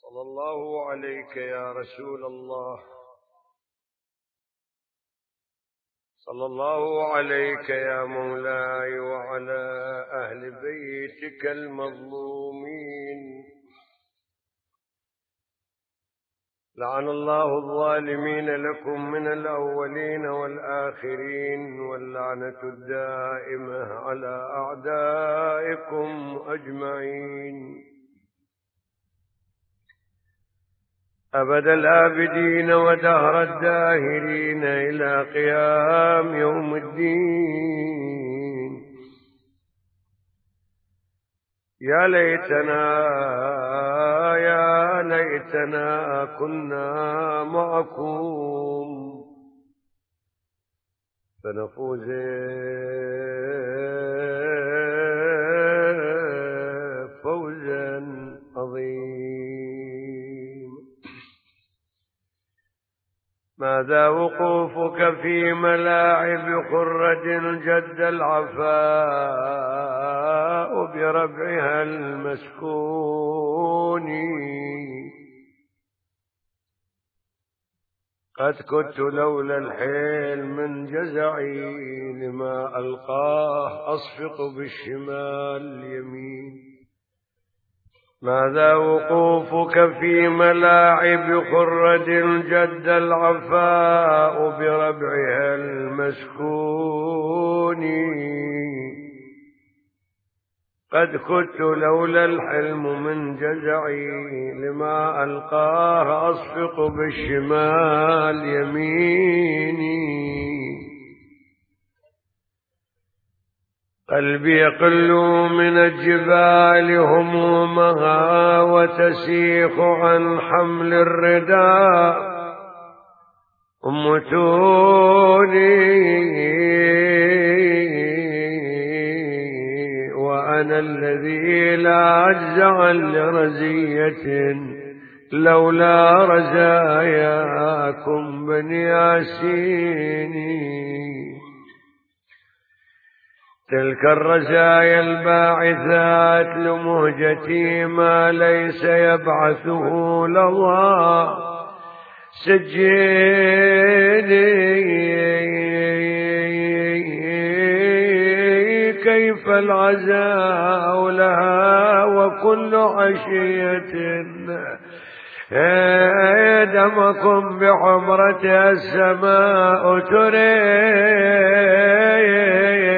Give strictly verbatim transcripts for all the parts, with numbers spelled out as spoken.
صلى الله عليك يا رسول الله، صلى الله عليك يا مولاي وعلى أهل بيتك المظلومين. لعن الله الظالمين لكم من الأولين والآخرين، واللعنة الدائمة على أعدائكم أجمعين أبد الآبدين ودهر الداهرين إلى قيام يوم الدين. يا ليتنا يا ليتنا كنا معكم فنفوز فوزا عظيما. ماذا وقوفك في ملاعب خرج جد العفاء بربعها المسكون؟ قد كنت لولا الحيل من جزعي لما ألقاه أصفق بالشمال اليمين. ماذا وقوفك في ملاعب خرج جد العفاء بربعها المسكون؟ قد كنت لولا الحلم من جزعي لما ألقاه أصفق بالشمال يميني. قلبي يقل من الجبال همومها وتسيخ عن حمل الرداء أمتوني، وأنا الذي لا أجزع لرزية لولا رزاياكم بني ياسيني. تلك الرزايا الباعثات لمهجتي ما ليس يبعثه لظى سجيني. كيف العزاء لها وكل عشية دمكم بعمرتها السماء تري.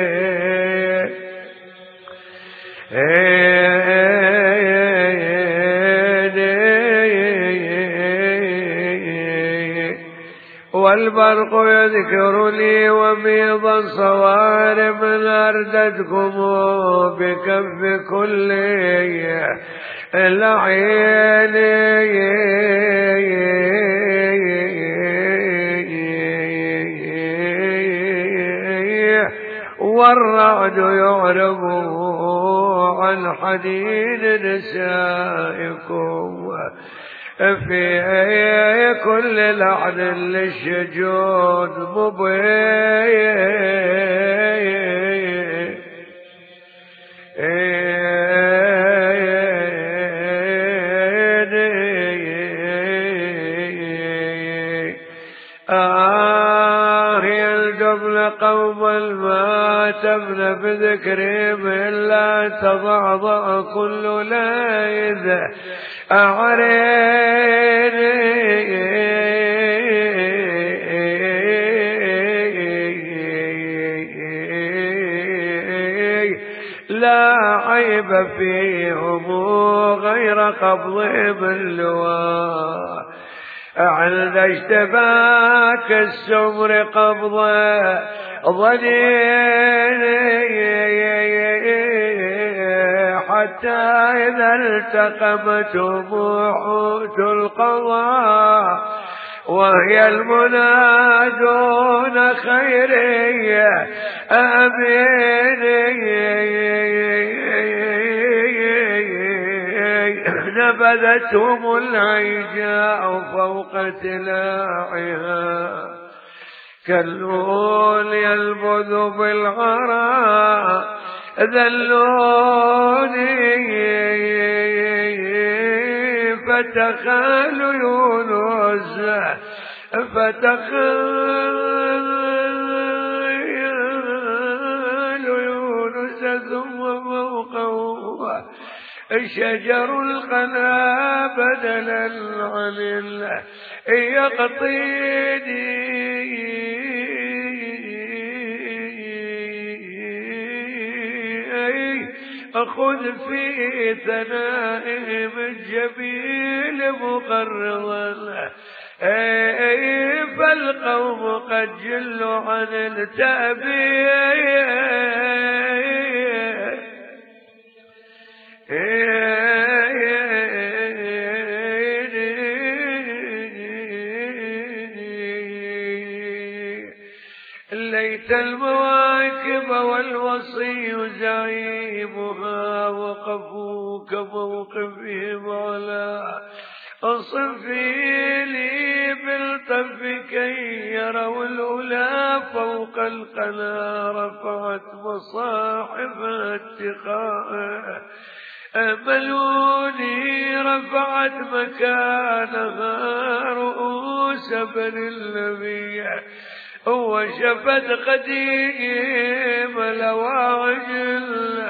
والبرق يذكر لي وميضا صوارم أردتكم بكف كل العين. والرعد يعرب عن حديد نسائكم في كل لحن للشجون مبين. آه يا الجمل قوما ما تبنى بذكرهم إلا تضعضع كل ليذ أعريني. لا عيب فيهم غير قبضهم اللواء عند اشتباك السمر قبضه ظنيني. حتى إذا التقمتم حوت القضاء وهي المنادون خيرية أميني. نبذتهم العجاء فوق تلاعها كاللول يلبذ بالغراء ذلوني. فتخال يونس فتخال يونس ثم فوقه شجر القنا بدلا عن يقطيني خذ في ثنائهم الجميل مقرضا فالقوم قد جلوا عن التأبير ليت المواكب والوصي زعيمها وقفوا كموقفهم على صفي لي بالطف كي يروا الأولى فوق القنا رفعت مصاحف اتقاء أملوني رفعت مكانها رؤوس بني النبي وشفت قديم الأواعجل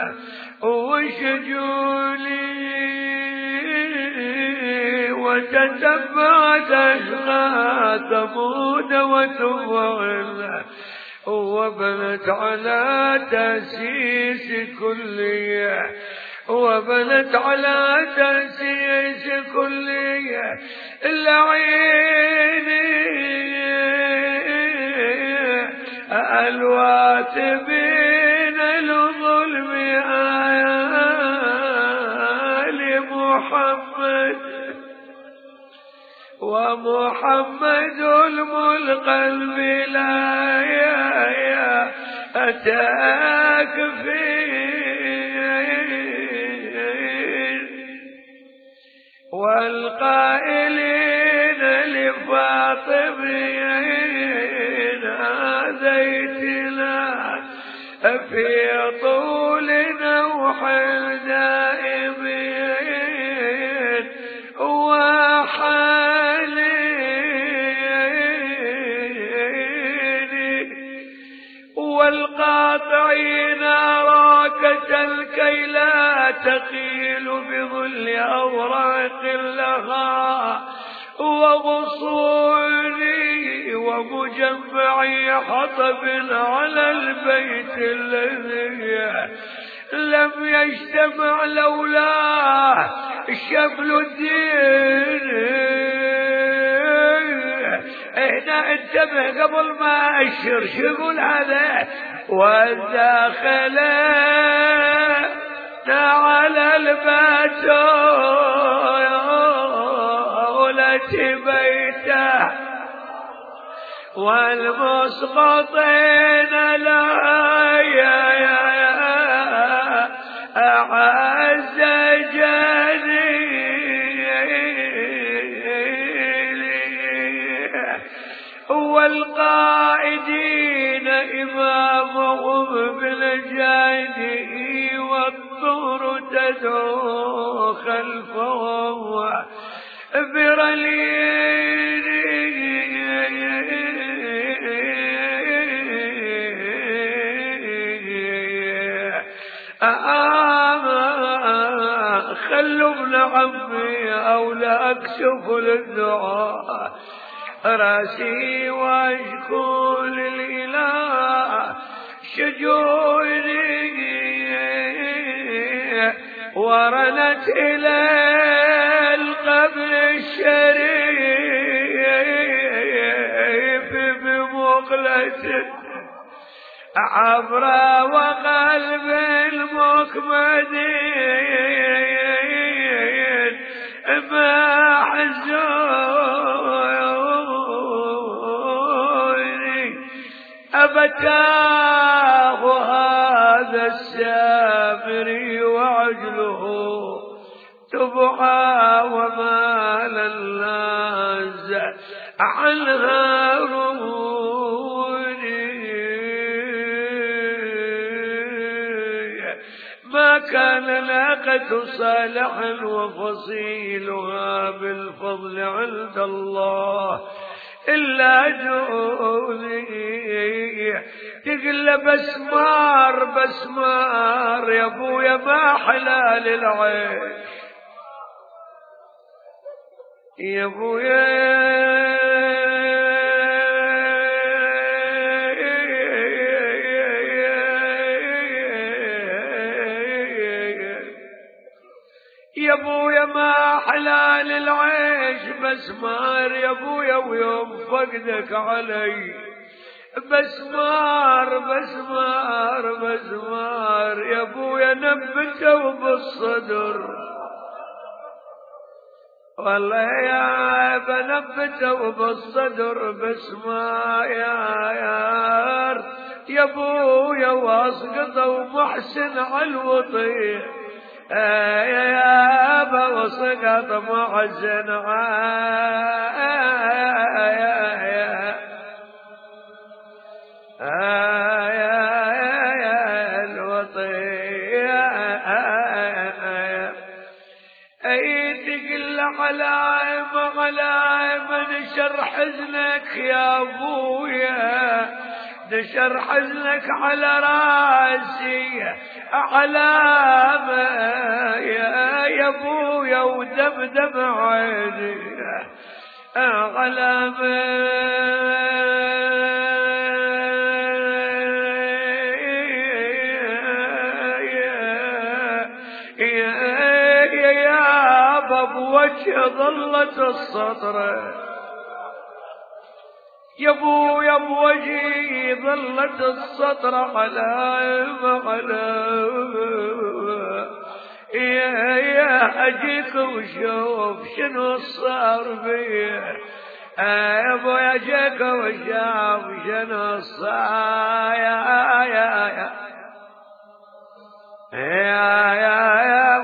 وشجولي وتتبعت أشقى ثمود وتفعل وبنت على تأسيس كلية وبنت على تأسيس كلية العيني الواتبين الظلم آل محمد ومحمد القلب لا يا أتاك فين والقائلين لفاطمين آذيتنا في طول نوح دائمين وحالين والقاطعين راكة الكي لا تقيل بظل أوراق لها وغصوني ومجمعي حطب على البيت الذي لم يجتمع لولاه شبل الدين. هنا انتبه قبل ما أشر شو يقول هذا ودخلنا على البتولة بيته والمسقطين لا يا يا أعز جليل والقائدين إمامهم بالجانب والطور تدعو خلفهم برليل خلوا ابن عمي أو لا أكشف للدعاء راسي واشكو للإله شجوني ورنت إلى القبر الشريف بمقلة عبرة وقلب المكمدين محزوني أبتاه هذا السامري وعجله تبعى وما للناس عنها روني ما كان ناقة صالح وفصيلها الفضل عند الله إلا جولي. تقل بسمار بسمار يا ابويا ما حلال العيش يا ابويا يا ابويا ما حلال العيش بسمار يا ابويا ويوم فقدك علي بسمار بسمار بسمار يا ابويا نبته بالصدر والله يا بنبته بالصدر بسمار يا يار يا ابويا واسقطه ومحسن على الوطيح يا ابا وسقط محسن علائم علائم نشر حزنك يا ابويا نشر حزنك على راسي علامة يا يا ابويا ودمدم عيني علامة بوجه ظلت السطر يا ابويا بوجهي ظلت السطر علامة علامة يا يا اجيك وشوف شنو صار بيه يا ابويا اجيك وشوف شنو صار يا يا يا يا يا يا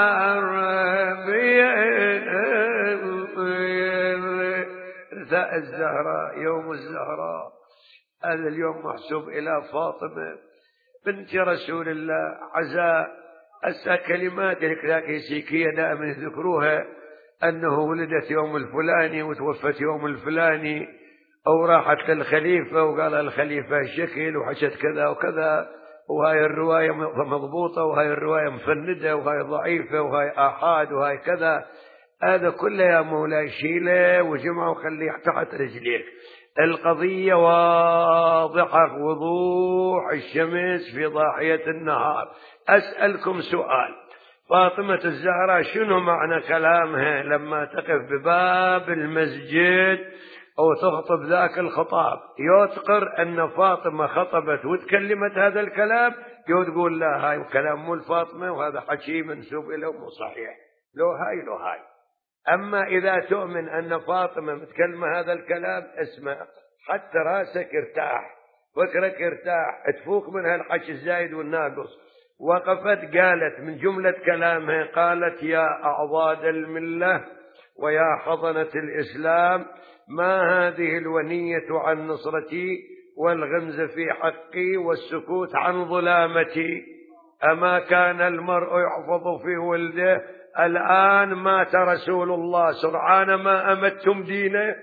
الزهراء يوم الزهراء هذا اليوم محسوب إلى فاطمة بنت رسول الله عزاء أسا كلمات الكلاسيكية دائما يذكروها أنه ولدت يوم الفلاني وتوفت يوم الفلاني أو راحت للخليفة وقال الخليفة شكل وحشت كذا وكذا وهاي الرواية مضبوطة وهاي الرواية مفندة وهاي ضعيفة وهاي آحاد وهاي كذا. هذا كله يا مولاي شيله وجمعه وخليه تحت رجليك. القضية واضحة وضوح الشمس في ضاحية النهار. أسألكم سؤال، فاطمة الزهراء شنو معنى كلامها لما تقف بباب المسجد أو تخطب ذاك الخطاب؟ يذكر أن فاطمة خطبت وتكلمت هذا الكلام، يو تقول لا هاي كلام مو الفاطمة وهذا حكي منسوب إليه مو صحيح، لو هاي لو هاي. أما إذا تؤمن أن فاطمة متكلمة هذا الكلام اسمع، حتى راسك ارتاح، فكرك ارتاح، تفوق من هالحكي الزايد والناقص. وقفت قالت من جملة كلامها، قالت يا أعضاد الملة ويا حضنة الإسلام، ما هذه الونية عن نصرتي والغمز في حقي والسكوت عن ظلامتي؟ أما كان المرء يحفظ في ولده؟ الآن مات رسول الله سرعان ما أمتم دينه.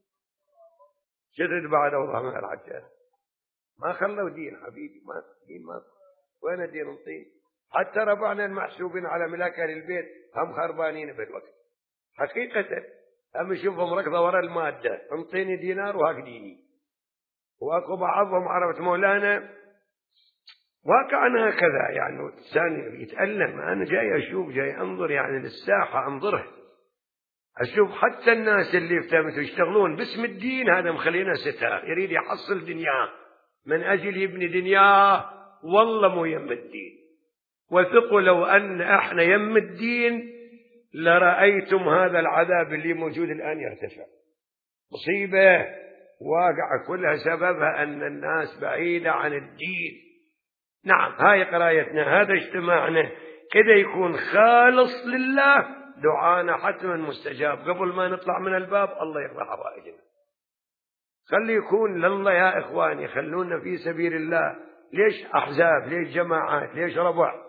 شدد بعد الله من العجال ما خلوا دين حبيبي، ما دين ما وين دين نطين؟ حتى ربعنا المحسوبين على ملاك أهل البيت هم خربانين بالوقت حقيقة. هم يشوفهم ركضة وراء المادة، انطيني دينار وهاك ديني. واكو بعضهم عرفت مولانا واقعنا هكذا، يعني الإنسان يتألم. أنا جاي أشوف جاي أنظر يعني للساحة أنظره، أشوف حتى الناس اللي افتهمتوا يشتغلون باسم الدين، هذا مخلينا ستار يريد يحصل دنياه من أجل يبني دنياه، والله مو يم الدين. وثقوا لو أن احنا يم الدين لرأيتم هذا العذاب اللي موجود الآن يرتفع. مصيبة واقعة كلها سببها أن الناس بعيدة عن الدين. نعم هاي قرايتنا، هذا اجتماعنا كده يكون خالص لله، دعانا حتما مستجاب. قبل ما نطلع من الباب الله يقضي حوائجنا، خلي يكون لله يا إخواني، خلونا في سبيل الله. ليش أحزاب؟ ليش جماعات؟ ليش ربع؟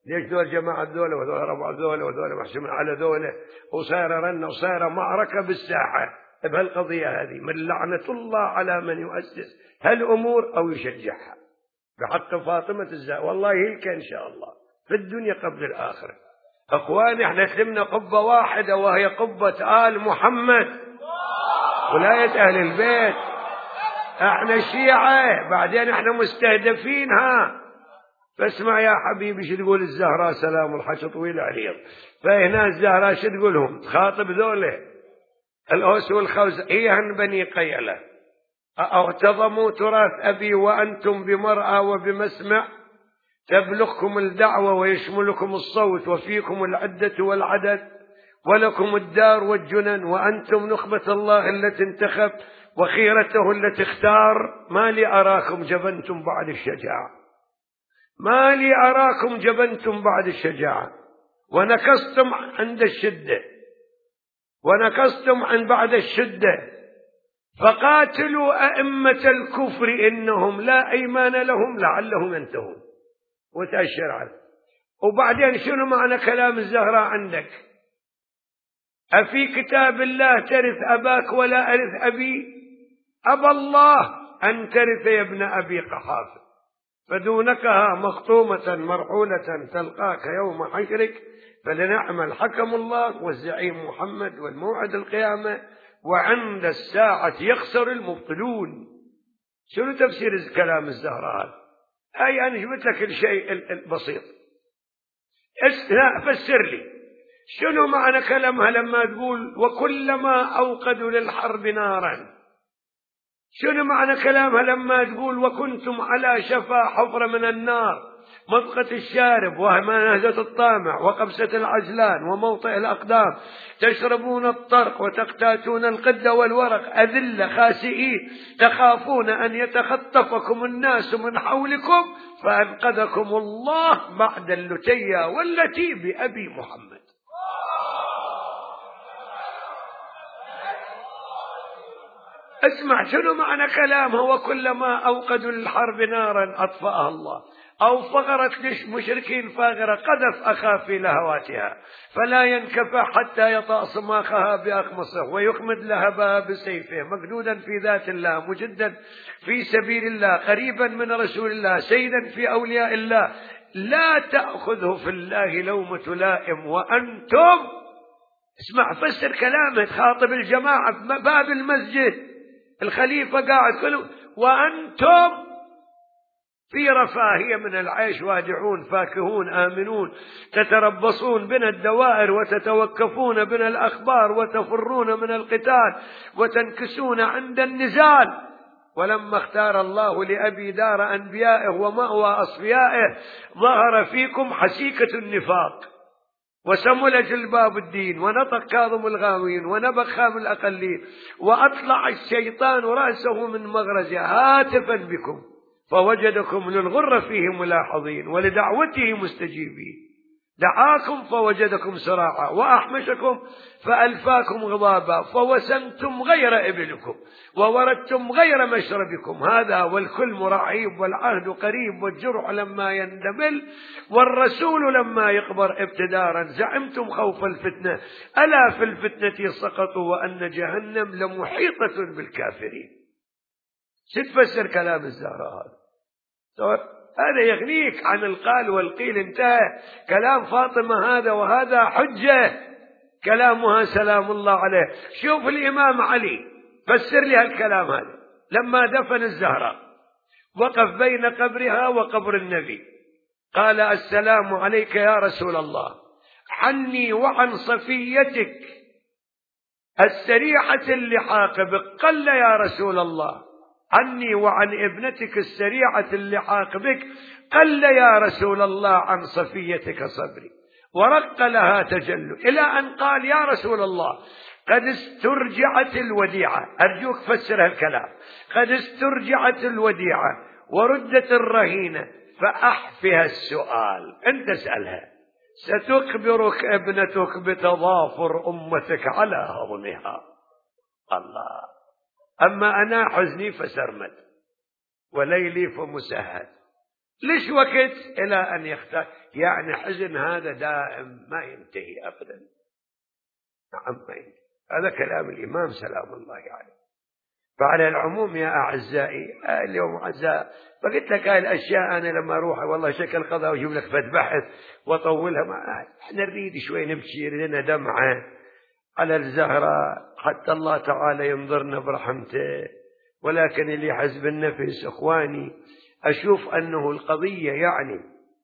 ليش ذول جماعة ذولا وذول ربع ذولا وذول محسومين على ذولا، وصار رنة وصار معركة بالساحة بهالقضية هذه. من لعنة الله على من يؤسس هالأمور أو يشجعها بحق فاطمة الزهراء. والله هيك إن شاء الله في الدنيا قبل الآخرة. أخواني احنا سلمنا قبة واحدة وهي قبة آل محمد ولاية أهل البيت. احنا الشيعة بعدين احنا مستهدفينها. فاسمع يا حبيبي شو تقول الزهراء سلام الحكي طويل عريض. فهنا الزهراء شو تقولهم؟ تخاطب ذوله الأوس والخوز إيهن بني قيلة اغتضموا تراث أبي وأنتم بمرأى وبمسمع، تبلغكم الدعوة ويشملكم الصوت وفيكم العدة والعدد ولكم الدار والجنن وأنتم نخبة الله التي انتخب وخيرته التي اختار. ما لي أراكم جبنتم بعد الشجاعة، ما لي أراكم جبنتم بعد الشجاعة ونكستم عند الشدة ونكستم عن بعد الشدة. فقاتلوا أئمة الكفر إنهم لا أيمان لهم لعلهم ينتهون. وتأشر عنه. وبعدين شنو معنى كلام الزهراء عندك؟ أفي كتاب الله ترث أباك ولا أرث أبي؟ أبى الله أن ترث يا ابن أبي قحافة، فدونكها مخطومة مرحولة تلقاك يوم حشرك، فلنعمل حكم الله والزعيم محمد والموعد القيامة وعند الساعة يخسر المبطلون. شنو تفسير كلام الزهراء هذا؟ أي أنا جبت لك الشيء البسيط. لا فسر لي شنو معنى كلامها لما تقول وكلما أوقدوا للحرب نارا؟ شنو معنى كلامها لما تقول وكنتم على شفا حفرة من النار مضغة الشارب وهمانهزة الطامع وقبسة العجلان وموطئ الأقدام، تشربون الطرق وتقتاتون القد والورق، أذلة خاسئين تخافون أن يتخطفكم الناس من حولكم، فأنقذكم الله بعد اللتية والتي بأبي محمد. اسمع شنو معنى كلامها وكلما أوقدوا للحرب نارا أطفأها الله، أو فغرت للمشركين فاغرة قذف أخا في لهواتها فلا ينكفى حتى يطأ صماخها بأقمصه ويخمد لهبها بسيفه، مجدودا في ذات الله مجدا في سبيل الله قريبا من رسول الله سيدا في أولياء الله، لا تأخذه في الله لومة لائم وأنتم. اسمع فسر كلامه، خاطب الجماعة في باب المسجد، الخليفة قاعد كله وأنتم في رفاهية من العيش وادعون فاكهون آمنون، تتربصون بنا الدوائر وتتوكفون بنا الأخبار وتفرون من القتال وتنكسون عند النزال. ولما اختار الله لأبي دار أنبيائه ومأوى أصفيائه ظهر فيكم حسيكة النفاق وسمل جلباب الدين ونطق كاظم الغاوين ونبخ خام الأقلين، وأطلع الشيطان رأسه من مغرزه هاتفا بكم فوجدكم للغر فيه ملاحظين ولدعوته مستجيبين، دعاكم فوجدكم سراعا وأحمشكم فألفاكم غضابا فوسنتم غير إبلكم ووردتم غير مشربكم، هذا والكل مرعيب والعهد قريب والجرح لما يندمل والرسول لما يقبر ابتدارا، زعمتم خوف الفتنة ألا في الفتنة سقطوا وأن جهنم لمحيطة بالكافرين. ستفسر كلام الزهراء هذا هذا يغنيك عن القال والقيل، انتهى كلام فاطمة هذا، وهذا حجة كلامها سلام الله عليه. شوف الإمام علي فسر لي هالكلام هذا لما دفن الزهراء وقف بين قبرها وقبر النبي قال السلام عليك يا رسول الله، عني وعن صفيتك السريعة اللحاق بك، قل يا رسول الله عني وعن ابنتك السريعة اللحاق بك، قل يا رسول الله عن صفيتك صبري، ورق لها تجل، إلى أن قال يا رسول الله قد استرجعت الوديعة، أرجوك فسر هالكلام، قد استرجعت الوديعة وردت الرهينة فأحفها السؤال، أنت اسألها، ستخبرك ابنتك بتضافر أمتك على هضمها. الله. أما أنا حزني فسرمد وليلي فمسهد، ليش وقت إلى أن يختار؟ يعني حزن هذا دائم ما ينتهي أبدا. نعم ما ينتهي. هذا كلام الإمام سلام الله عليه. فعلى العموم يا أعزائي اليوم عزاء، فقلت لك هاي الأشياء أنا لما أروح والله شكل قضاء وأجيب لك فد بحث وأطولها، ما إحنا نريد شوي نبكي لنا دمعة على الزهراء حتى الله تعالى ينظرنا برحمته. ولكن اللي يحز بالنفس إخواني أشوف أنه القضية يعني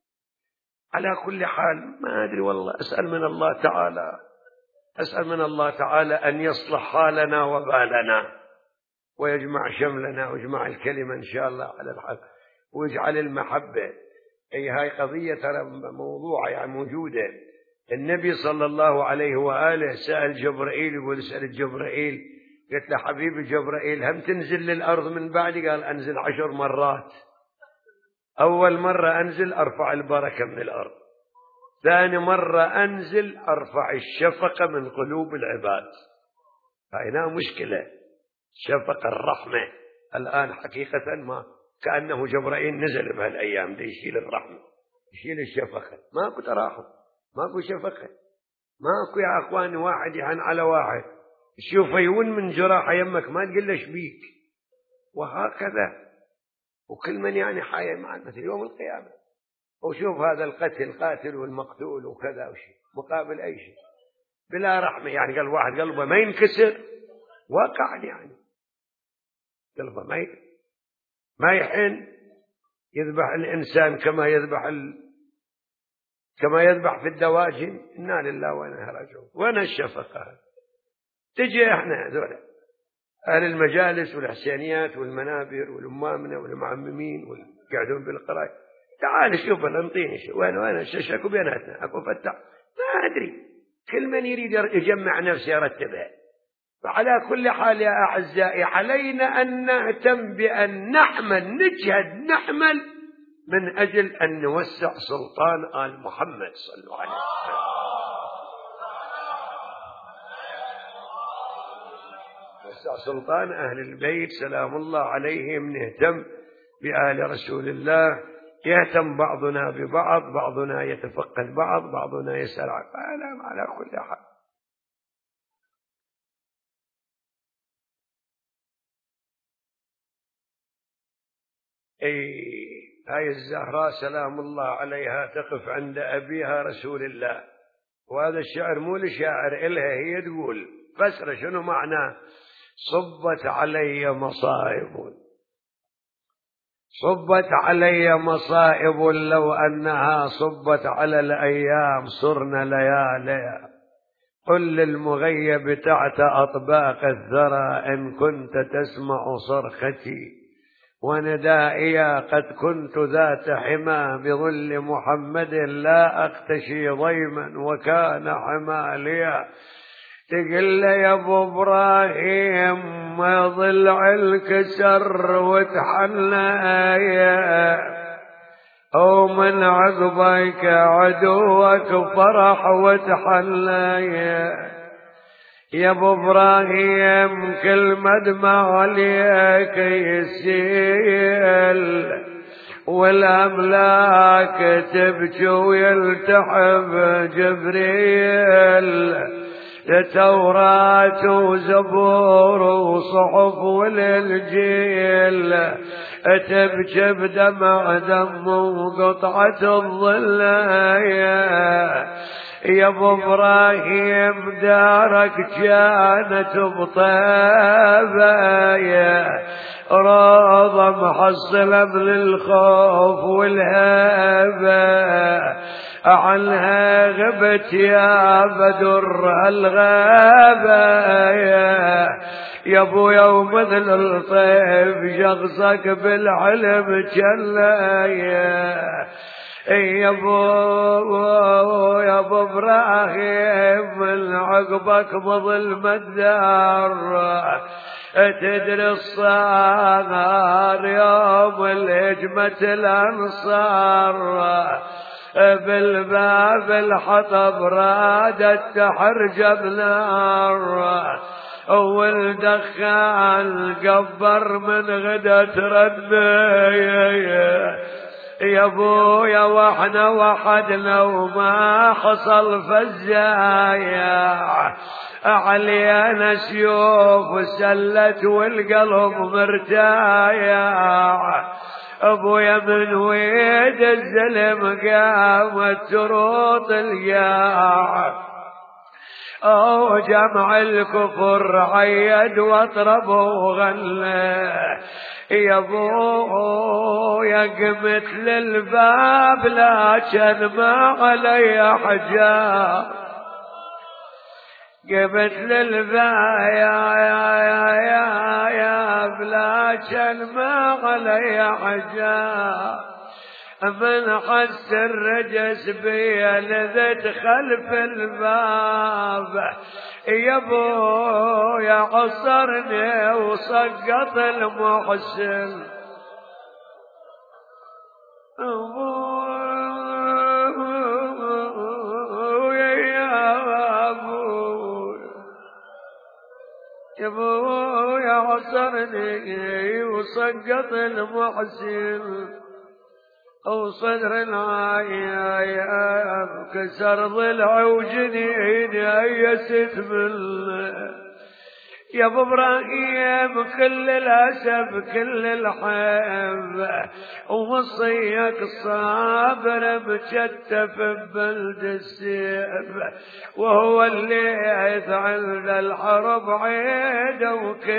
على كل حال ما أدري والله، أسأل من الله تعالى أسأل من الله تعالى أن يصلح حالنا وبالنا ويجمع شملنا ويجمع الكلمة إن شاء الله على الحق ويجعل المحبة. أي هاي قضية ترى موضوع يعني موجودة. النبي صلى الله عليه وآله سأل جبرائيل، يقول سأل جبرائيل قلت له حبيبي جبرائيل هم تنزل للأرض من بعد؟ قال أنزل عشر مرات. أول مرة أنزل أرفع البركة من الأرض، ثاني مرة أنزل أرفع الشفقة من قلوب العباد. هنا مشكلة شفقة الرحمة الآن حقيقة ما كأنه جبرائيل نزل بهالأيام دي يشيل الرحمة يشيل الشفقة. ماكو تراحم ماكو شفقة ماكو يا أخواني. واحد يحن على واحد شوفه يون من جراحة يمك ما تقول له شبيك، وهكذا. وكل من يعني حياة مع مثل يوم القيامة. وشوف هذا القتل القاتل والمقتول وكذا وشيء مقابل أي شيء بلا رحمة. يعني قال واحد قلبه ما ينكسر واقع يعني قلبه ما ما يحن يذبح الإنسان كما يذبح ال... كما يذبح في الدواجن. إنا لله وإنا راجعون. وين الشفقة؟ تجي احنا هذول أهل المجالس والحسينيات والمنابر والأمامنة والمعممين والقاعدون بالقراءة، تعال شوف انطيني شيء وين وين اكو بيناتنا اكو فتح ما ادري. كل من يريد يجمع نفسه يرتبها. فعلى كل حال يا اعزائي علينا ان نهتم بان نعمل نجهد نعمل من اجل ان نوسع سلطان آل محمد صلى الله عليه وسلم. نوسع سلطان اهل البيت سلام الله عليهم. نهتم بآل رسول الله. يهتم بعضنا ببعض، بعضنا يتفقد بعض، بعضنا يسأل عن على كل حال. أي هاي الزهراء سلام الله عليها تقف عند أبيها رسول الله. وهذا الشعر مو لشاعر إلها، هي تقول فسر شنو معناه. صبت علي مصائب صبت علي مصائب لو أنها صبت على الأيام صرنا ليالي. قل للمغيب تحت أطباق الثرى إن كنت تسمع صرختي وندائي. قد كنت ذات حمى بظل محمد لا أختشي ضيما وكان حماليا. تقل يا ابو ابراهيم ما ضلع الكسر وتحنى او من عقبك عدوك فرح وتحنى. يا ابو ابراهيم كل مدمع عليك يسيل والاملاك تبكي ويلتحف جبريل. توراة وزبور وصحف والإنجيل تبكي بدمع دم وقطعة الظلايا. يا ابو ابراهيم دارك كانت بطيبة روضة محصلة من الخوف والهبة. عنها غبت يا بدر الغابة يا ابو يوم مثل الطيف شخصك بالعلم جلايا. يا ابو يا ابو ابراهيم من عقبك بظلم الدار تدري الصغار يوم الهجمة الانصار بالباب الحطب رادت تحرجب نار والدخان قبر من غدة رني يا ابويا واحنا وحدنا وما حصل فزايا علينا سيوف سلت والقلب مرتايا ابويا من ويد الزلم قامت تروط الياع او جمع الكفر عيد واطرب وغنى يا ابويا قمت للباب لكن ما علي حجاب قمت للباب يا يا يا يا يا لكن ما علي حجاب من حس الرجس بي لذت خلف الباب يا ابويا عصرني وسقط المحسن ابويا يا ابويا يا ابويا عصرني وسقط المحسن وصدر العايا كسر ضلع وجنين يست منه يا ابو ابراهيم كل الاسف كل الحب ووصيك الصابر مكتف ببلد السيف وهو اللي عند الحرب عيده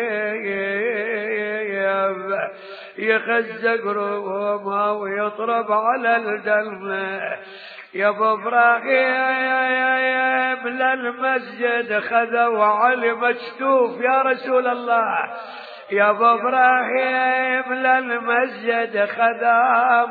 وكيف يخزق روما ويطرب على الدم يا ابو ابراهيم للمسجد خذوا علي مكتوف يا رسول الله يا ابو ابراهيم للمسجد خذا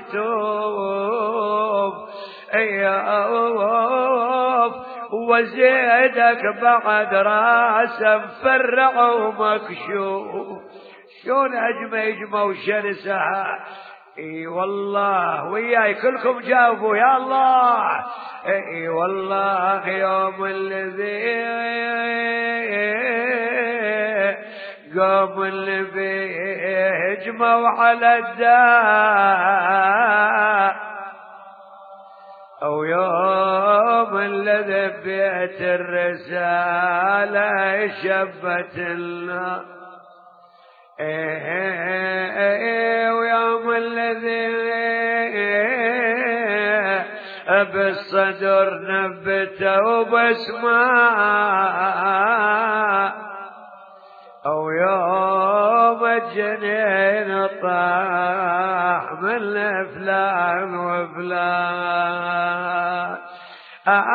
مكتوف يا اوف وزيدك بعد راسه مفرع ومكشوف شلون هجمه يجمه وشرسها اي والله وياي كلكم جاوبوا يا الله اي والله يوم الذي قوم اللي بيهجموا على الداء او يوم الذي بيت الرسالة شبت النار ايه ويوم الذي بالصدر نبته وبسماء او يوم الجنين طاح من فلان وفلان آه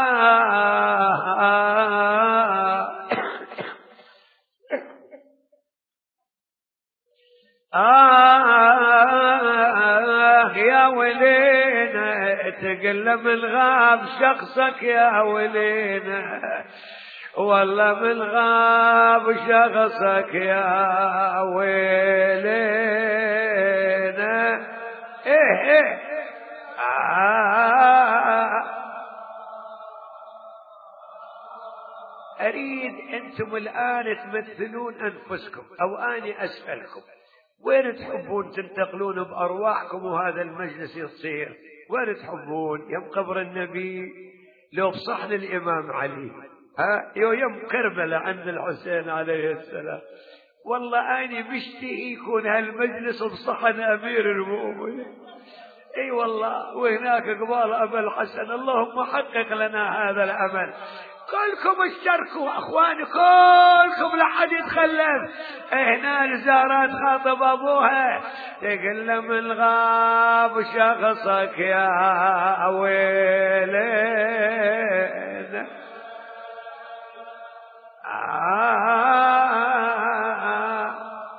آه يا ولينا تقلب الغاب شخصك يا ولينا والله من غاب شخصك يا ويلينا ايه ايه آه اريد انتم الان تمثلون انفسكم او اني اسالكم وين تحبون تنتقلون بارواحكم وهذا المجلس يصير وين تحبون يم قبر النبي لو بصحن الامام علي ها يوم كربلاء عند الحسين عليه السلام والله اني مشتهي يكون هالمجلس بصحن امير المؤمنين اي والله وهناك قبال ابا الحسن اللهم حقق لنا هذا الامل كلكم اشتركوا اخواني كلكم لحد يتخلف هنا الزهرة تخاطب ابوها تقول من غاب شخصك يا ويلين آه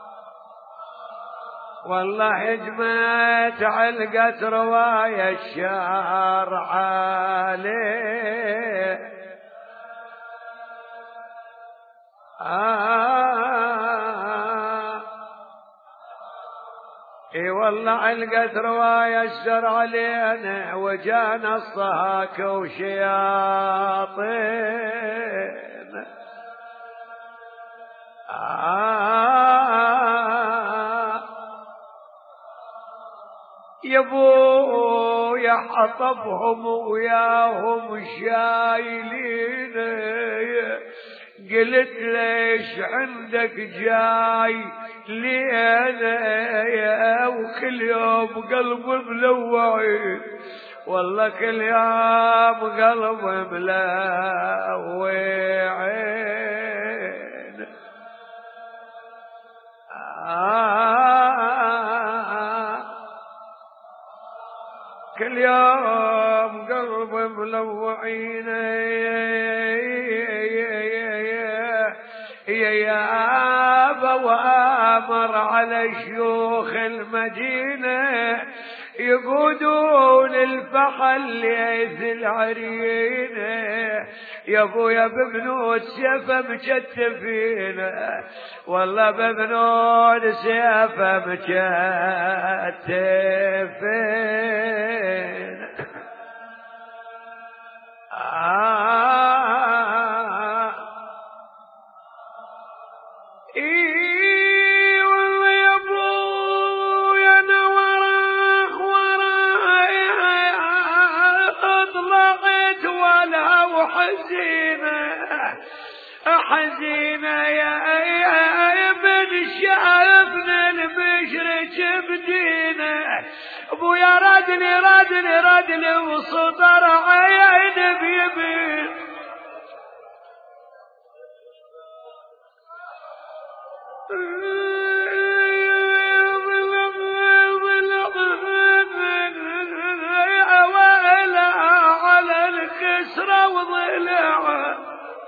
والله هجمت علقت رواية الشار عليه آه اي والله علقت رواية الشر علينا وجانا الصهاك وشياطين آه يبو يا حطبهم وياهم شايلين، قلت ليش عندك جاي لينا وكل يوم قلب ملوعين، والله كل يوم قلب ملوعين. آه كل يوم قلب ملوعين يا أبا، وآمر على شيوخ المدينة يقودون الفحل ليث العرينة، يا ابويا ببنود سيفه مكتفين، والله ببنود سيفه مكتفين. آه إيه والله يا ابويا انا وراك وراك طلعت ولا وحزينه حزينه يا ابن شافنا البشر بدينه، ابويا ردني ردني ردني وصدر عين بيبين. على الكسرة وضلعها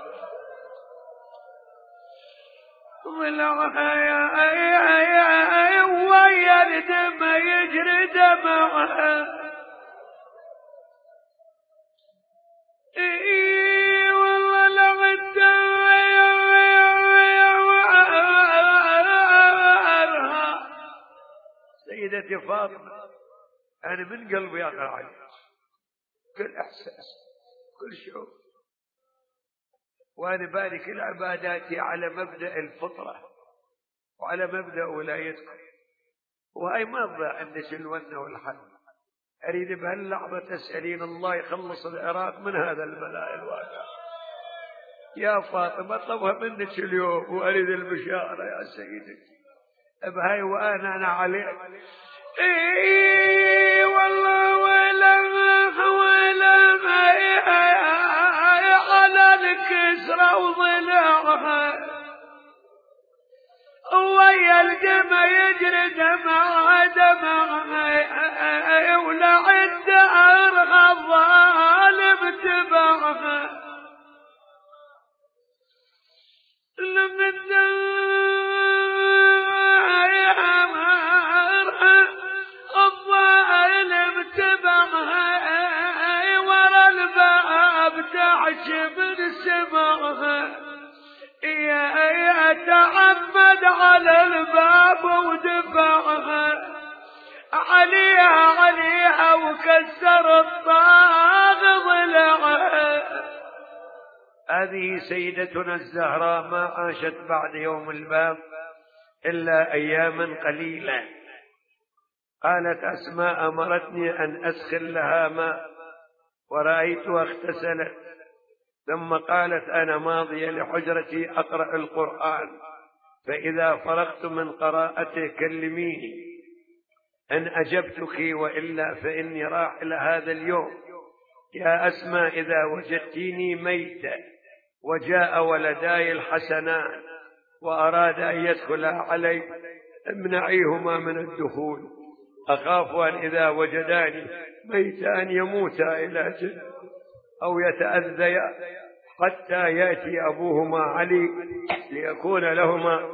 ضلعها يا ويا الدم يجري دمعها. اي والله لغت سيدتي فاطمة، أنا من قلبي أقرأ عليك كل إحساس كل شعور، وأنا بارك كل عباداتي على مبدأ الفطرة وعلى مبدأ ولايتكم، وهي ما تضيع عندك الونة والحل. أريد بهاللحظة تسألين الله يخلص العراق من هذا البلاء الواقع. يا فاطمة أطلبها منك اليوم وأريد البشارة يا سيدتي بهاي وأنا أنا عليك. إيه والله ولا ولا على الكسرة وضلعها ويا الدم يجري دمع دمع ولعد أرغى الظالم تبعها لمن الظالم تبعها ورا الباب تعجب سمعها يا تعمد على الباب ودفعها عليها عليها وكسر الطاغ ضلعها. هذه سيدتنا الزهراء ما عاشت بعد يوم الباب إلا أياما قليلة. قالت أسماء أمرتني أن أسخن لها ماء ورأيتها اغتسلت، ثم قالت أنا ماضية لحجرتي أقرأ القرآن، فإذا فرغت من قراءته كلميني إن أجبتك وإلا فإني راحل هذا اليوم. يا أسماء إذا وجدتيني ميتة وجاء ولداي الحسنان وأراد أن يدخلا علي امنعيهما من الدخول، أخاف أن إذا وجداني ميتا أن يموتا إلى جد أو يتأذيا حتى يأتي أبوهما علي ليكون لهما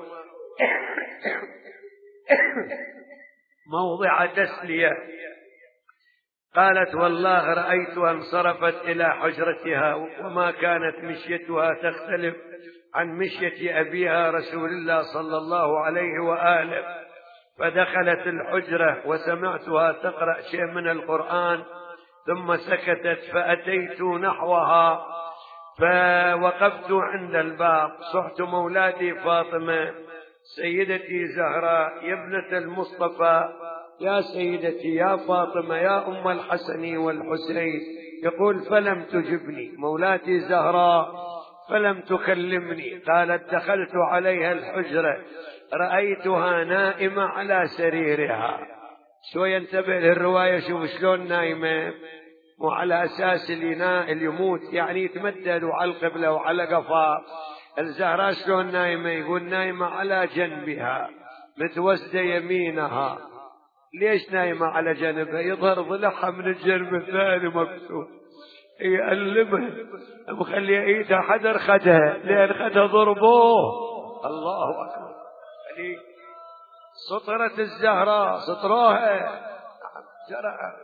موضع تسلية. قالت والله رأيتها انصرفت إلى حجرتها وما كانت مشيتها تختلف عن مشية أبيها رسول الله صلى الله عليه وآله، فدخلت الحجرة وسمعتها تقرأ شيء من القرآن ثم سكتت، فأتيت نحوها فوقفت عند الباب، صحت مولاتي فاطمة سيدتي زهراء يا ابنة المصطفى يا سيدتي يا فاطمة يا أم الحسن والحسين. يقول فلم تجبني مولاتي زهراء فلم تكلمني. قالت دخلت عليها الحجرة رأيتها نائمة على سريرها. شوي ينتبه للرواية، شوف شلون نايمة، وعلى أساس اللي, اللي يموت يعني يتمدد على القبلة وعلى قفاه. الزهراء شلون نايمة؟ يقول نايمة على جنبها متوسدة يمينها. ليش نايمة على جنبها؟ يظهر ضلعها من الجنب الثاني مكسور، يألمها مخلي ايدها حدر خدها، لأن خدها ضربوه. الله أكبر. يعني سطرت الزهراء سطروها جرعها.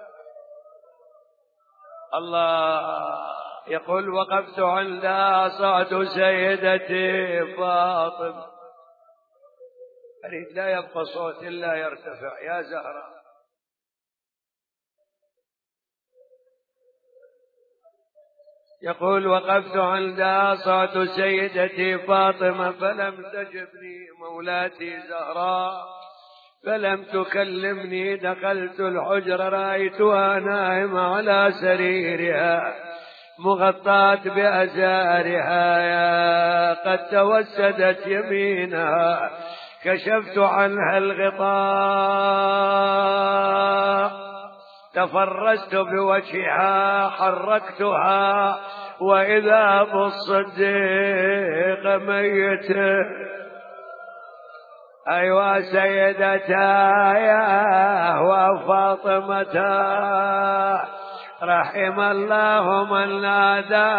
الله يقول وقفت عندها صعد سيدتي فاطمة. أريد لا يبقى صوت إلا يرتفع يا زهراء. يقول وقفت عندها صعد سيدتي فاطمة فلم تجبني مولاتي زهراء فلم تكلمني. دخلت الحجر رأيتها نائمة على سريرها مغطاة بأزارها قد توسدت يمينها. كشفت عنها الغطاء تفرست بوجهها حركتها وإذا بالصديق ميته. أيوا سيدتا يا وفاطمتا رحم الله من نادى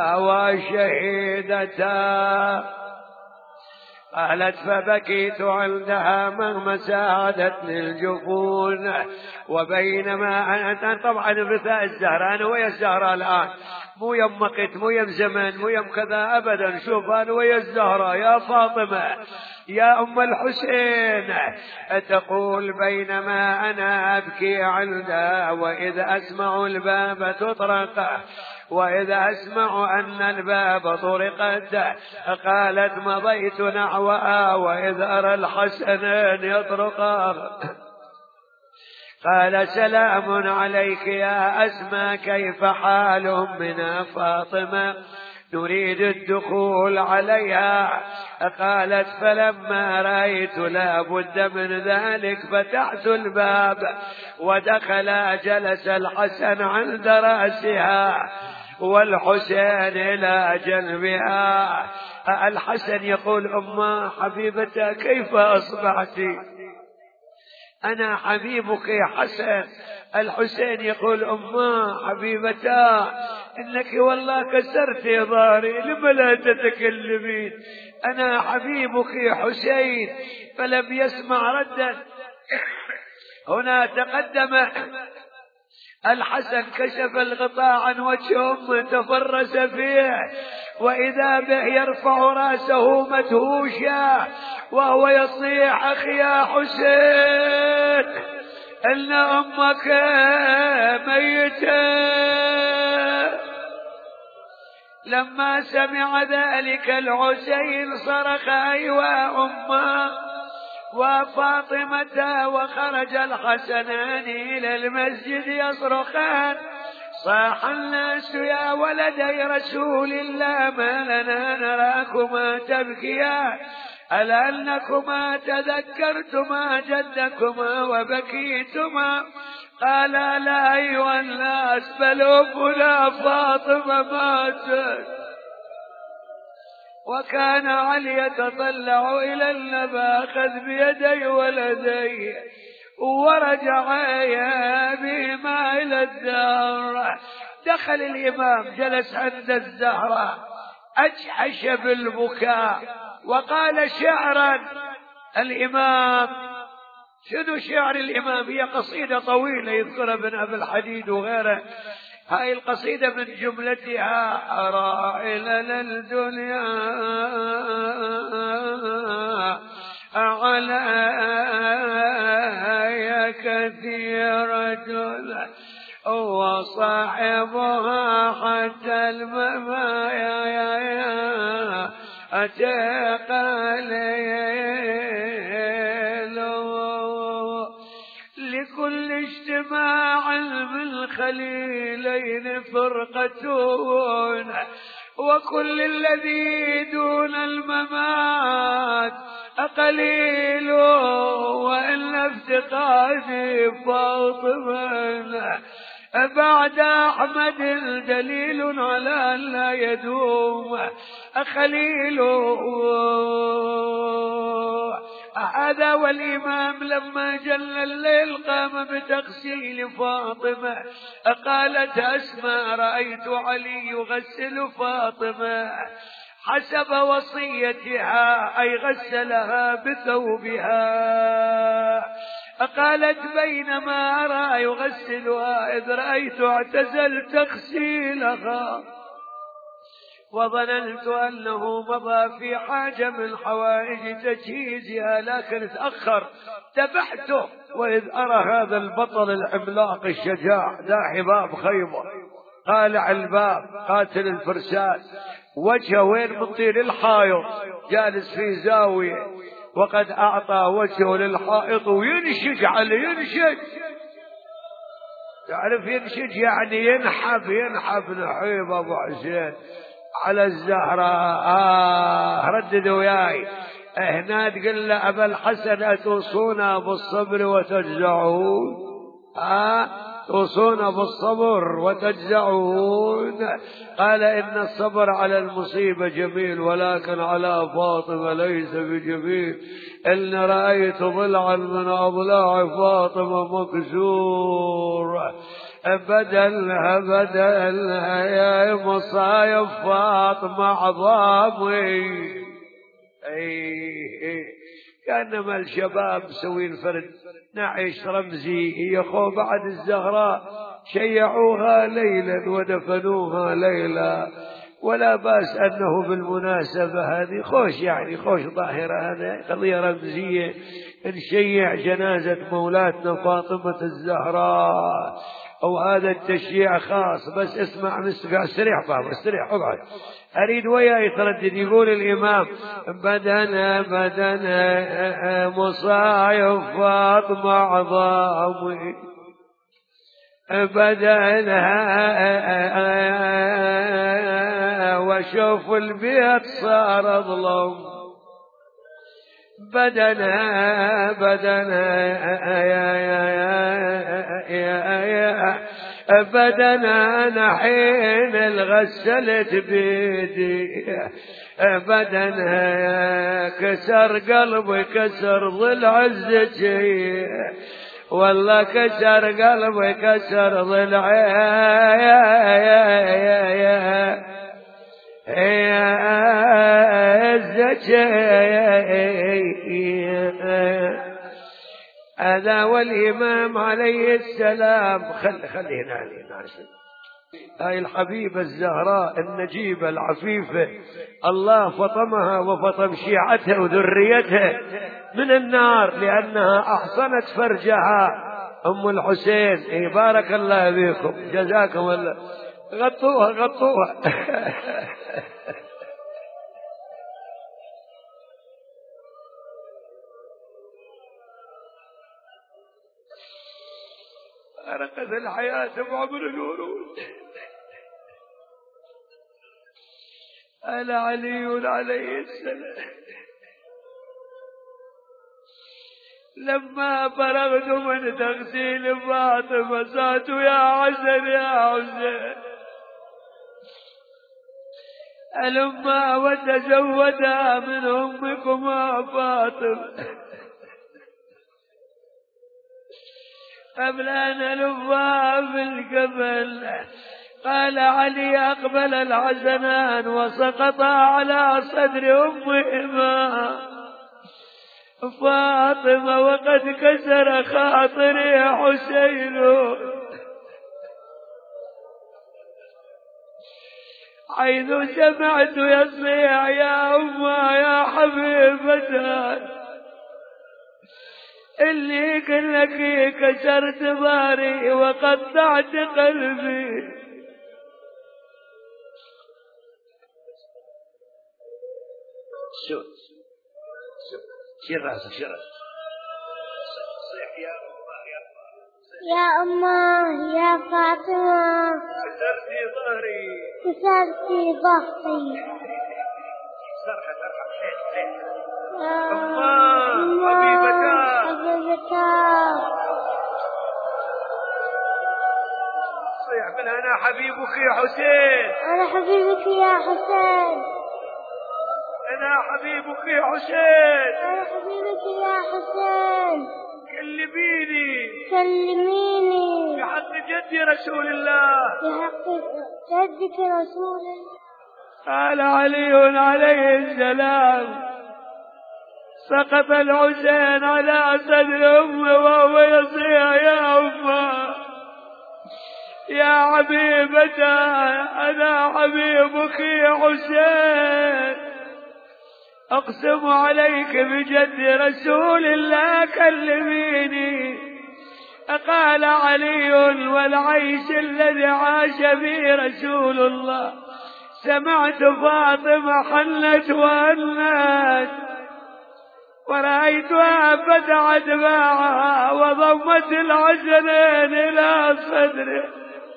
وشهيدتا. قالت فبكيت عندها مهما ساعدتني الجفون. وبينما أنا طبعا بثاء الزهراء أنا ويا الزهراء الآن، مو يم وقت مو يم زمن مو يم كذا أبدا. شوف أنا ويا الزهراء يا فاطمة يا أم الحسين. تقول بينما أنا أبكي عندها وإذا أسمع الباب تطرق وإذا أسمع أن الباب طرقت. قالت مضيت نحوها وإذا أرى الحسنين يطرقان. قال سلام عليك يا أسمى كيف حال أمنا فاطمة نريد الدخول عليها. قالت فلما رأيت لا بد من ذلك فتحت الباب ودخل. جلس الحسن عند رأسها والحسين إلى جنبها. الحسن يقول أمه حبيبتها كيف أصبحت؟ أنا حبيبك يا حسن. الحسين يقول أمه حبيبتا إنك والله كسرت ظهري لما لا تتكلمين؟ أنا حبيبك يا حسين. فلم يسمع ردا. هنا تقدم الحسن كشف الغطاء عن وجه أمه تفرس فيه وإذا به يرفع رأسه مدهوشا وهو يصيح أخي يا حسين إن أمك ميتة. لما سمع ذلك الحسين صرخ أيوا أمه وفاطمة وخرج الحسنان إلى المسجد يصرخان. صاح الناس يا ولدي رسول الله ما لنا نراكما تبكيان ألا أنكما تذكرتما جدكما وبكيتما؟ قال لا أيها الناس بل أمنا فاطمة ماتت. وكان علي يتطلع إلى النبا أخذ بيدي ولدي ورجع بهما إلى الدار. دخل الإمام جلس عند الزهرة أجحش بالبكاء وقال شعرا. الإمام شنو شعر الإمام؟ هي قصيدة طويلة يذكرها ابن أبي الحديد وغيره. هاي القصيدة من جملتها رائلنا الدنيا علي كثيرة وصاحبها حتى الممايا أتقى ليل اجتماعا بالخليلين فرقتون، وكل الذي دون الممات قليل، وإن افتقادي فاطمة بعد أحمد دليل على أن لا يدوم خليل. هذا والإمام لما جل الليل قام بتغسيل فاطمة، قالت أسماء رأيت علي يغسل فاطمة حسب وصيتها، أي غسلها بثوبها. قالت بينما أرى يغسلها إذ رأيت اعتزلت تغسيلها، وظننت أنه مضى في حاجة من حوائج تجهيزها، لكن تأخر تبعته، وإذ أرى هذا البطل العملاق الشجاع ذا حباب خيبر قالع الباب قاتل الفرسان، وجهه وين من طيل الحائط جالس في زاوية، وقد أعطى وجهه للحائط وينشج عليه، ينشج، تعرف ينشج يعني ينحف، ينحف نحيب أبو حسين على الزهراء. آه ردد وياي هنا تقول له أبا الحسن أتوصونا بالصبر وتجزعون، آه توصونا بالصبر وتجزعون. قال إن الصبر على المصيبة جميل، ولكن على فاطمة ليس بجميل، إن رأيت ضلعا من أضلاع فاطمة مكسور، بدلها بدلها يا مصايب فاطمة عظامي. أي كأنما الشباب مسوين فرد نعيش رمزي، هي خو بعد الزهراء شيعوها ليلا ودفنوها ليلا، ولا باس أنه بالمناسبة هذه خوش، يعني خوش ظاهرة، هذا قضية رمزية، نشيع جنازة مولاتنا فاطمة الزهراء، أو هذا التشييع خاص. بس اسمع مستقع، استريح بابا استريح اقعد، أريد وياه يتردد. يقول الإمام بدنا بدنا مصايب فاطمة عظامي، بدنا وشوف البيت صار ظلم، بدنا بدنا يا يا يا يا بدنا نحين الغسلت بيدي، بدنا كسر قلبي كسر ضلع الزكي، والله كسر قلبي كسر ضلعي يا يا يا الزكي. هذا والإمام عليه السلام. خلي خلي هنا هنا هاي الحبيبة الزهراء النجيبة العفيفة، الله فطمها وفطم شيعتها وذريتها من النار لأنها أحصنت فرجها. أم الحسين اي بارك الله بكم جزاكم الله، غطوها غطوها. أرقت الحياة بعمر الورود. أنا علي عليه السلام لما فرغت من تغسيل فاطمة سألت يا حسن يا حسين ألما وتزودا من أمكما فاطمة قبل أن ألفها في الكفن. قال علي أقبل الحسنان وسقطا على صدر أمهما فاطمة وقد كسر خاطري حسين، حيث سمعت يصيح يا أمه يا حبيبتان اللي كلك كسرت ظهري وقطعت قلبي. شو شو شيل راسك شيل راسك، صيح يا أمه يا يا أمه يا فاطمة كسرتي ظهري كسرتي ظهري صرخة صرخة حسين حسين يا أمه حبيبتاه حبيبتاه صيح منها أنا حبيبك يا حسين أنا حبيبك يا حسين أنا حبيبك يا حسين أنا حبيبك يا حسين كلميني كلميني بحق جدي رسول الله بحق جدك رسول الله. قال علي عليه السلام سقط الحسين على صدر أمه وهو يصيح يا أمه يا حبيبتي أنا حبيبك يا حسين أقسم عليك بجد رسول الله كلميني. قال علي والعيش الذي عاش به رسول الله سمعت فاطمة حنت وأنت ورأيتها فتحت باعها وضمت الحسنين إلى صدره.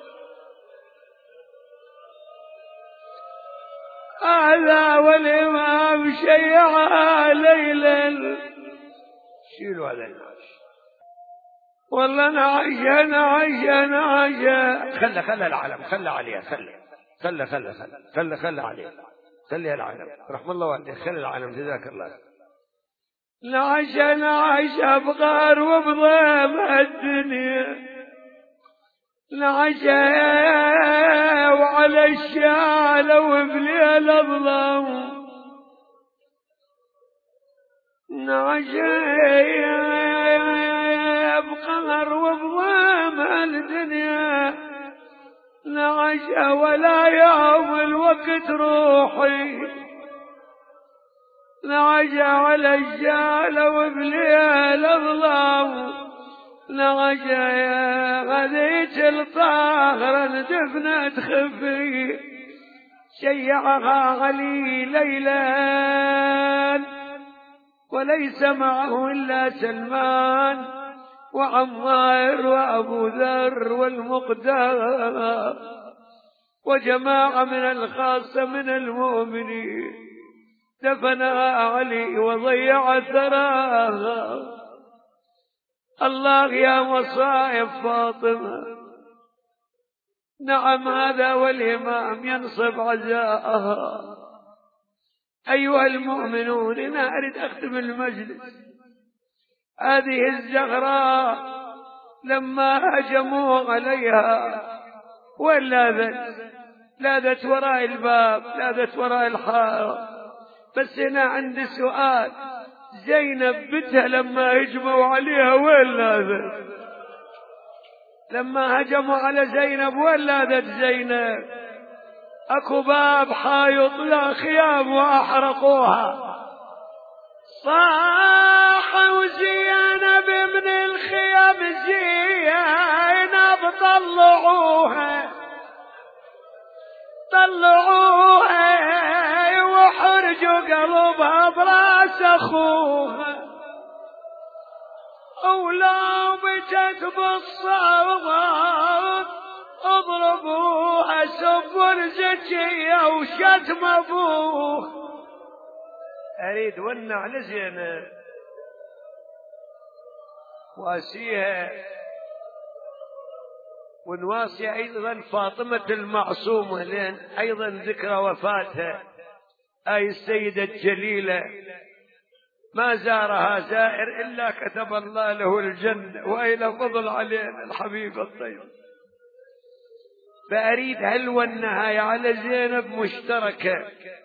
هذا والإمام شيعها ليلا. شيلوا هذا الناس والله نعيش نعيش نعيش. خلى خلى العالم خلى عليها خلى خلى خلى خلى خلى خلى عليها خلي العالم رحم الله والديك خلى العالم جزاك الله. نعيش نعيش أبغار وبضيم الدنيا نعيش وعلى الشعل وبليل الظلام نعيش بقمر وبضيم الدنيا نعيش ولا يوم الوقت روحي نعيش على الشعل وبليل الظلام نعيش غديت الطاهرة دفنت خفي شيعها علي ليلا وليس معه إلا سلمان وعمار وأبو ذر والمقدار وجماعة من الخاصة من المؤمنين دفنها علي وضيع ثراها. الله يا مصائب فاطمة. نعم هذا والإمام ينصب عزاءها. أيها المؤمنون أنا أريد أختم المجلس. هذه الزغراء لما هجموا عليها ولاذت لاذت وراء الباب لاذت وراء الحائط. بس هنا عندي سؤال زينب بنتها لما هجموا عليها وين لاذت؟ لما هجموا على زينب وين لاذت زينب؟ اكو باب حايط لا خيام واحرقوها. صاحوا زينب من الخيام زينب طلعوها طلعوها وحرجوا قلبها براس اخوها ولو بجت بالصوت اضربوها سبوا زكية وشتم ابوه. اريد ونع لزينب واسيها ونواسي ايضا فاطمة المعصومة لان ايضا ذكرى وفاتها اي السيدة الجليلة ما زارها زائر الا كتب الله له الجنة والى فضل علينا الحبيب الطيب. فاريد هل والنهاية على زينب مشتركة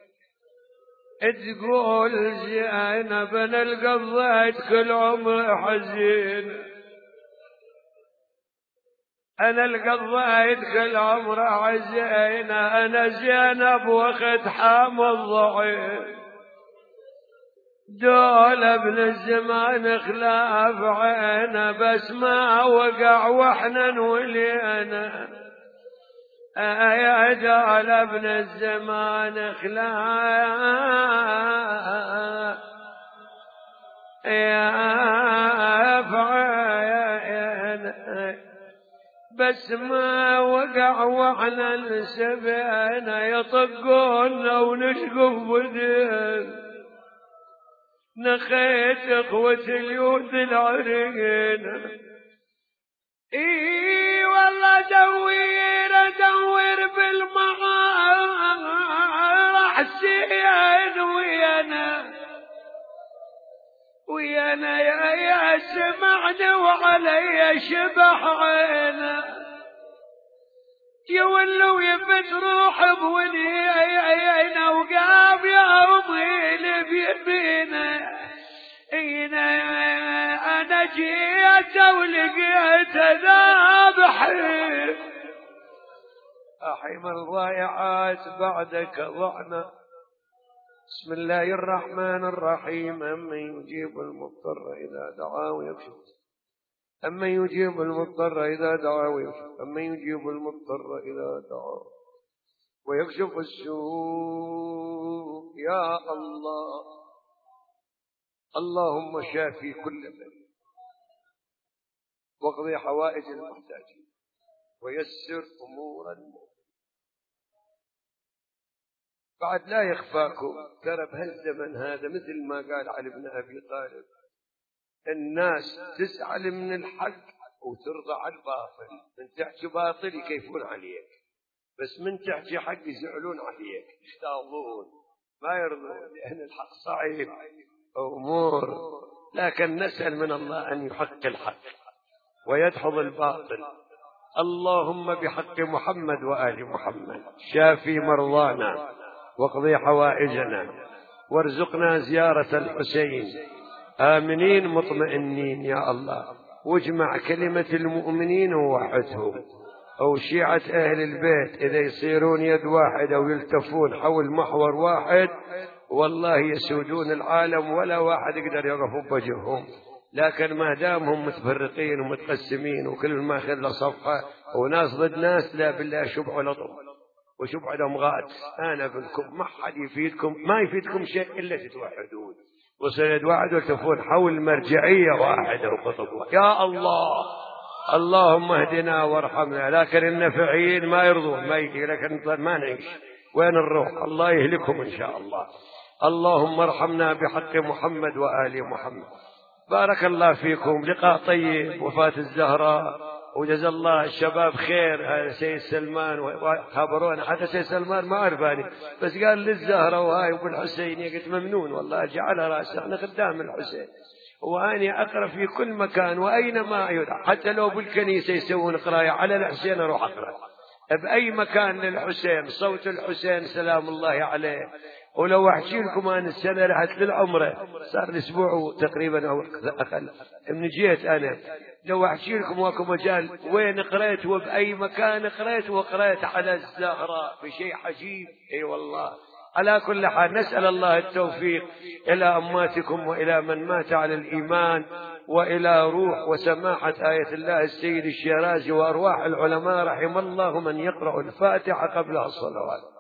تقول زينب انا القضيت كل عمري حزين انا القضيت كل عمري حزين انا زينب وقت حامل ضعيف دول ابن الزمان خلاف عينه بس ما وقع واحنا نولينا يا دول ابن الزمان خلاف يا فعين بس ما وقع وعلى السبعين يطقونا ونشقف بدين نخيت اخوة اليود العرينا. اي والله دور دور بالمعار حسين ويانا ويانا يا يا سمعني وعلي شبح عينا يولوا يفت روح بولي عينا وقاب يا امي لبيبينا اينا انا جيت ولقيت ذابحي احيم الضايعات بعدك ضعنا. بسم الله الرحمن الرحيم. أمن يجيب المضطر إذا دعاه ويكشف أمن يجيب المضطر إذا دعاه ويكشف أمن يجيب المضطر إذا دعاه ويكشف السوء. يا الله اللهم شافي كل من واقضي حوائج المحتاجين ويسر أمور المؤمنين. بعد لا يخفاكم ترى بهالزمن هذا مثل ما قال علي بن أبي طالب الناس تزعل من الحق وترضى على الباطل. من تحكي باطل يكيفون عليك بس من تحكي حق يزعلون عليك يختارون ما يرضون لأن الحق صعب أمور. لكن نسأل من الله أن يحق الحق ويدحض الباطل. اللهم بحق محمد وآل محمد شافي مرضانا واقضي حوائجنا وارزقنا زيارة الحسين آمنين مطمئنين يا الله. واجمع كلمة المؤمنين ووحدهم أو شيعة أهل البيت إذا يصيرون يد واحدة ويلتفون حول محور واحد والله يسودون العالم ولا واحد يقدر يقف بوجههم. لكن ما دامهم متفرقين ومتقسمين وكل ما خلى صفحة وناس ضد ناس لا بالله شبع لطف وشبع دمغات. أنا أقولكم ما حد يفيدكم ما يفيدكم شيء إلا تتوحدون وسند واحد وتفون حول مرجعية واحدة وقطب واحد. يا الله اللهم اهدنا وارحمنا. لكن النفعين ما يرضون ما يجي لكن ما نعيش وين نروح؟ الله يهلكهم إن شاء الله. اللهم ارحمنا بحق محمد وآل محمد. بارك الله فيكم. لقاء طيب. وفاة الزهراء وجزا الله الشباب خير. هذا سيد سلمان وخبرونا حتى سيد سلمان ما عرفاني بس قال للزهراء وهاي ابو الحسين. قلت ممنون والله جعلها راسه احنا خدام الحسين واني اقرا في كل مكان واينما يدعى حتى لو بالكنيسه يسوون قرايه على الحسين اروح اقرا باي مكان للحسين. صوت الحسين سلام الله عليه. ولو احكي لكم انا السنه رحت للعمره صار لي اسبوع تقريبا او اقل من جيت انا. لو احكي لكم واكو مجال وين قريت وباي مكان قريت وقريت على الزهراء بشيء عجيب. اي والله. على كل حال نسال الله التوفيق الى امواتكم والى من مات على الايمان والى روح وسماحه ايه الله السيد الشيرازي وارواح العلماء رحم الله من يقرا الفاتحه قبل الصلوات.